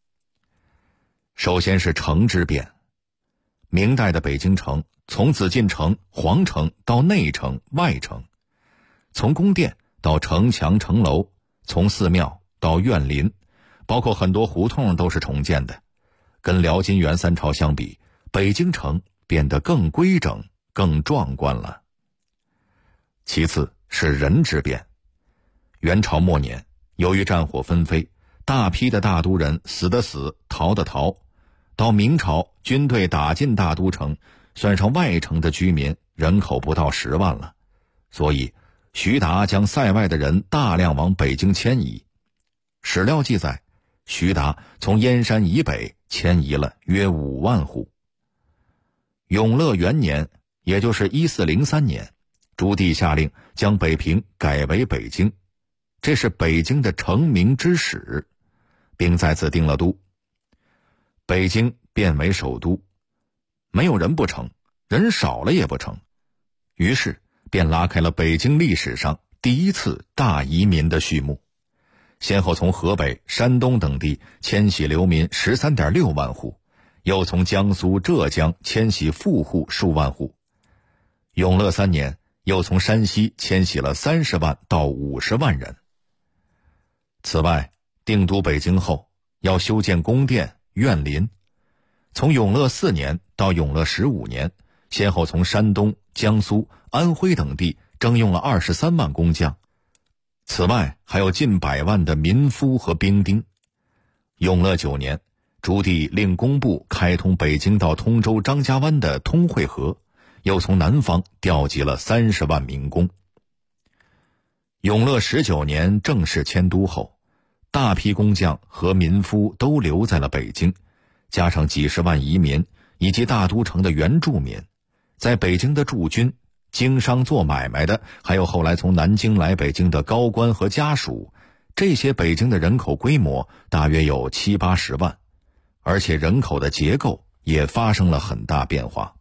S11: 首先是城之变。明代的北京城从紫禁城、皇城到内城、外城，从宫殿到城墙城楼，从寺庙到院林，包括很多胡同都是重建的。跟辽金元三朝相比，北京城变得更规整、更壮观了。其次是人之变。元朝末年，由于战火纷飞，大批的大都人死的死，逃的逃。到明朝，军队打进大都城，算上外城的居民，人口不到10万了。所以徐达将塞外的人大量往北京迁移。史料记载，徐达从燕山以北迁移了约5万户。永乐元年，也就是1403年，朱棣下令将北平改为北京，这是北京的成名之始，并在此定了都。北京变为首都，没有人不成，人少了也不成，于是便拉开了北京历史上第一次大移民的序幕，先后从河北、山东等地迁徙流民 13.6 万户，又从江苏、浙江迁徙富户数万户。永乐3年，又从山西迁徙了30万到50万人。此外，定都北京后，要修建宫殿、院林。从永乐4年到永乐15年，先后从山东、江苏、安徽等地征用了23万工匠。此外，还有近100万的民夫和兵丁。永乐9年，朱棣令工部开通北京到通州张家湾的通惠河，又从南方调集了30万民工。永乐19年正式迁都后，大批工匠和民夫都留在了北京，加上几十万移民以及大都城的原住民，在北京的驻军、经商做买卖的，还有后来从南京来北京的高官和家属，这些北京的人口规模大约有70-80万，而且人口的结构也发生了很大变化。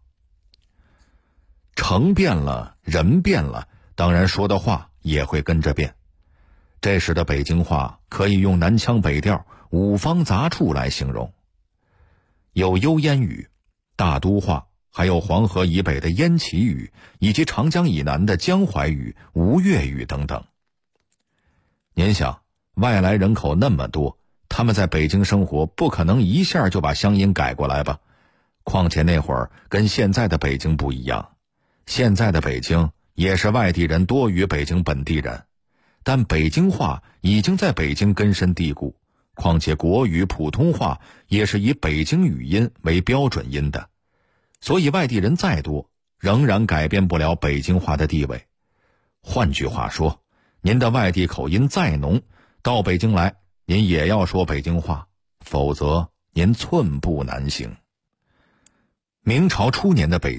S11: 城变了，人变了，当然说的话也会跟着变。这时的北京话可以用南腔北调、五方杂处来形容，有幽燕语、大都话，还有黄河以北的燕齐语，以及长江以南的江淮语、吴越语等等。您想，外来人口那么多，他们在北京生活，不可能一下就把乡音改过来吧？况且那会儿跟现在的北京不一样，现在的北京也是外地人多于北京本地人，但北京话已经在北京根深蒂固，况且国语、普通话也是以北京语音为标准音的，所以外地人再多，仍然改变不了北京话的地位。换句话说，您的外地口音再浓，到北京来，您也要说北京话，否则您寸步难行。明朝初年的北京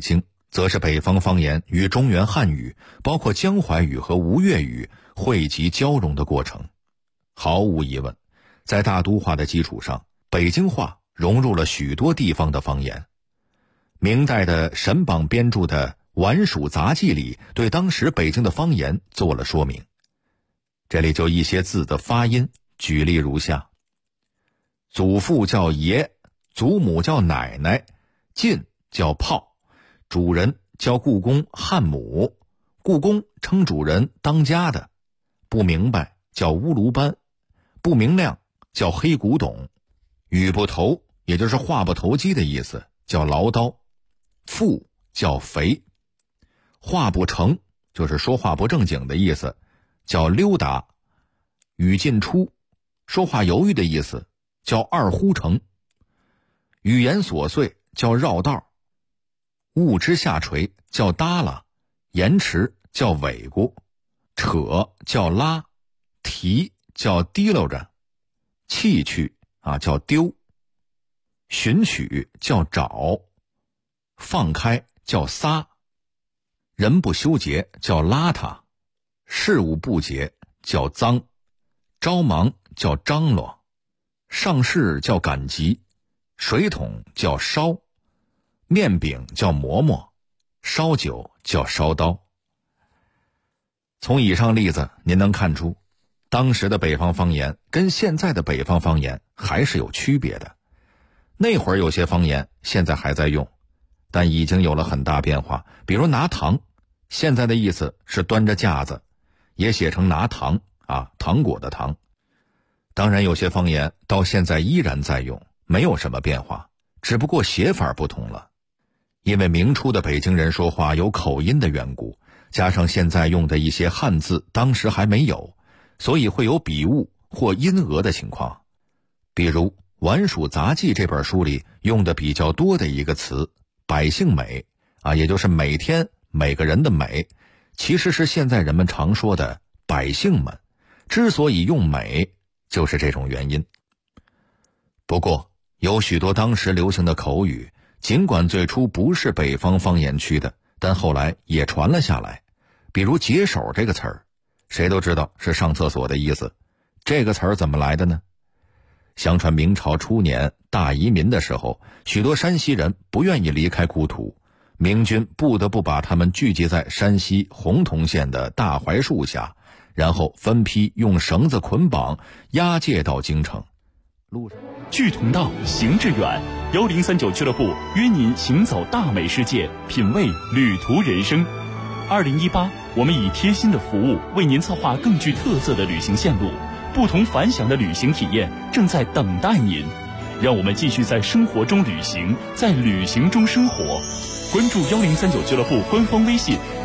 S11: 则是北方方言与中原汉语，包括江淮语和吴越语汇集交融的过程。毫无疑问，在大都话的基础上，北京话融入了许多地方的方言。明代的沈榜编著的《宛署杂记》里对当时北京的方言做了说明。这里就一些字的发音，举例如下：祖父叫爷，祖母叫奶奶，进叫炮，主人叫故宫汉母，故宫称主人当家的，不明白叫乌卢班，不明亮叫黑古董，语不投也就是话不投机的意思，叫唠叨，富叫肥，话不成就是说话不正经的意思，叫溜达，语进出说话犹豫的意思，叫二呼成，语言琐碎叫绕道，物之下垂叫耷拉，延迟叫尾咕，扯叫拉，提叫提溜着，弃去叫丢，寻取叫找，放开叫撒，人不修洁叫邋遢，事物不洁叫脏，着忙叫张罗，上市叫赶集，水桶叫烧，面饼叫馍馍，烧酒叫烧刀。从以上例子您能看出，当时的北方方言跟现在的北方方言还是有区别的。那会儿有些方言现在还在用，但已经有了很大变化。比如拿糖，现在的意思是端着架子，也写成拿糖糖果的糖。当然有些方言到现在依然在用，没有什么变化，只不过写法不同了。因为明初的北京人说话有口音的缘故，加上现在用的一些汉字当时还没有，所以会有笔误或音讹的情况。比如《宛署杂记》这本书里用的比较多的一个词百姓美也就是每天每个人的美，其实是现在人们常说的百姓们，之所以用美就是这种原因。不过有许多当时流行的口语，尽管最初不是北方方言区的，但后来也传了下来。比如解手这个词儿，谁都知道是上厕所的意思，这个词儿怎么来的呢？相传明朝初年大移民的时候，许多山西人不愿意离开故土，明军不得不把他们聚集在山西洪洞县的大槐树下，然后分批用绳子捆绑押解到京城。
S12: 志同道，行致远，1039俱乐部约您行走大美世界，品味旅途人生。2018，我们以贴心的服务为您策划更具特色的旅行线路，不同凡响的旅行体验正在等待您。让我们继续在生活中旅行，在旅行中生活。关注1039俱乐部官方微信。